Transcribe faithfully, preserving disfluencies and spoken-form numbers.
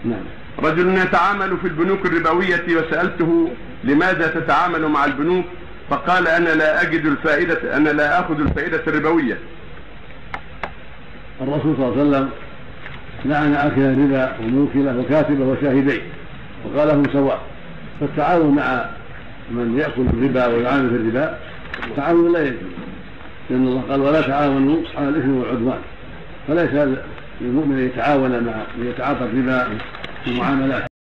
نعم. رجل يتعامل في البنوك الربوية وسألته لماذا تتعامل مع البنوك؟ فقال أنا لا أجد الفائدة، أنا لا أخذ الفائدة الربوية. الرسول صلى الله عليه وسلم لعن آكل الربا وموكله وكاتبه وشاهديه وقال هم سواء. فالتعاون مع من يأكل الربا ويعامل في الربا تعاون لا يجوز، لأن الله قال ولا تعاونوا على الإثم والعدوان. فليس للمؤمن يتعاون مع من يتعاطى الربا في المعاملات.